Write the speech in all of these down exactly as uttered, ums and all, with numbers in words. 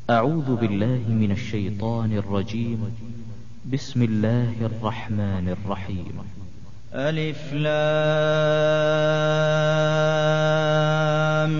أعوذ بالله من الشيطان الرجيم. بسم الله الرحمن الرحيم. ألف لام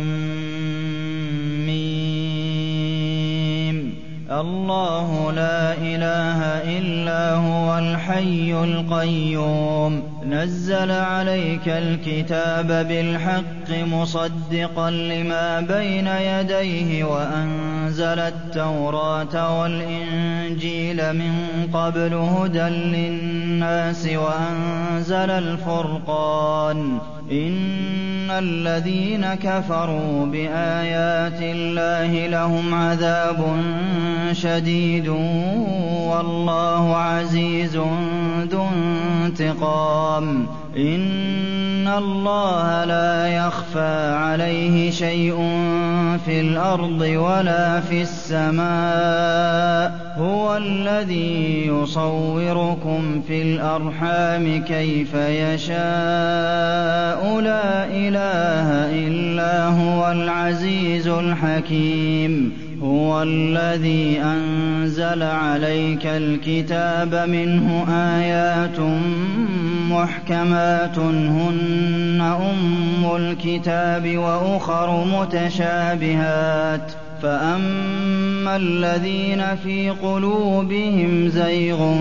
ميم. الله لا إله إلا هو الحي القيوم نزل عليك الكتاب بالحق مصدقا لما بين يديه وأنزل التوراة والإنجيل من قبل هدى للناس وأنزل الفرقان إن الذين كفروا بآيات الله لهم عذاب شديد والله عزيز ذو انتقام إن الله لا يخفى عليه شيء في الأرض ولا في السماء هو الذي يصوركم في الأرحام كيف يشاء لا إله إلا هو العزيز الحكيم هو الذي أنزل عليك الكتاب منه آيات محكمات هن أم الكتاب وأخر متشابهات فأما الذين في قلوبهم زيغ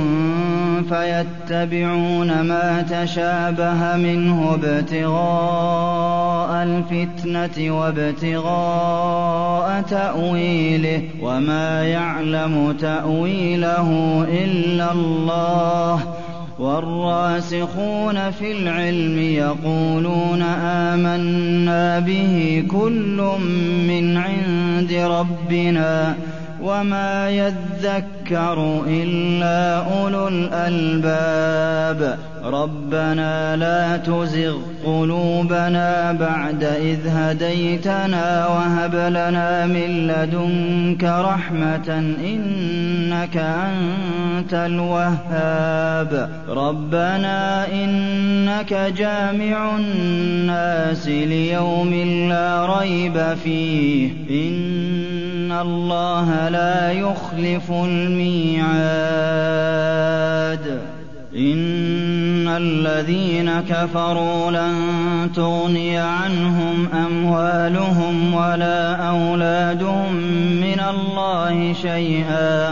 فيتبعون ما تشابه منه ابتغاء الفتنة وابتغاء تأويله وما يعلم تأويله إلا الله والراسخون في العلم يقولون آمنا به كل من عند ربنا وما يذكر إلا أولو الألباب ربنا لا تزغ قلوبنا بعد إذ هديتنا وهب لنا من لدنك رحمة إنك أنت الوهاب ربنا إنك جامع الناس ليوم لا ريب فيه إن الله لا يخلف الميعاد إن الذين كفروا لن تغني عنهم أموالهم ولا أولادهم من الله شيئا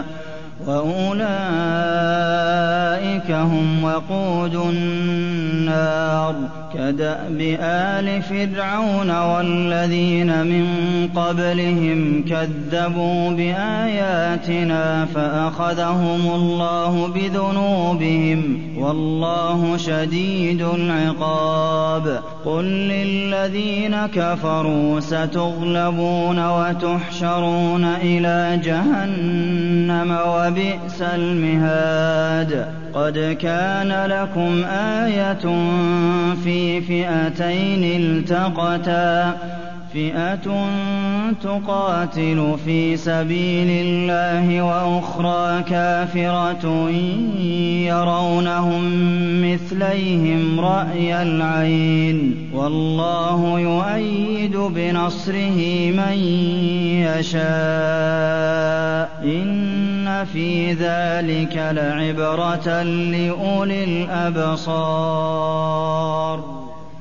وأولئك هم وقود النار كدأب آل فرعون والذين من قبلهم كذبوا بآياتنا فأخذهم الله بذنوبهم والله شديد العقاب قل للذين كفروا ستغلبون وتحشرون إلى جهنم وبئس المهاد قد كان لكم آية في فئتين التقتا فئة تقاتل في سبيل الله وأخرى كافرة يرونهم مثليهم رأي العين والله يؤيد بنصره من يشاء إن في ذلك لعبرة لأولي الأبصار.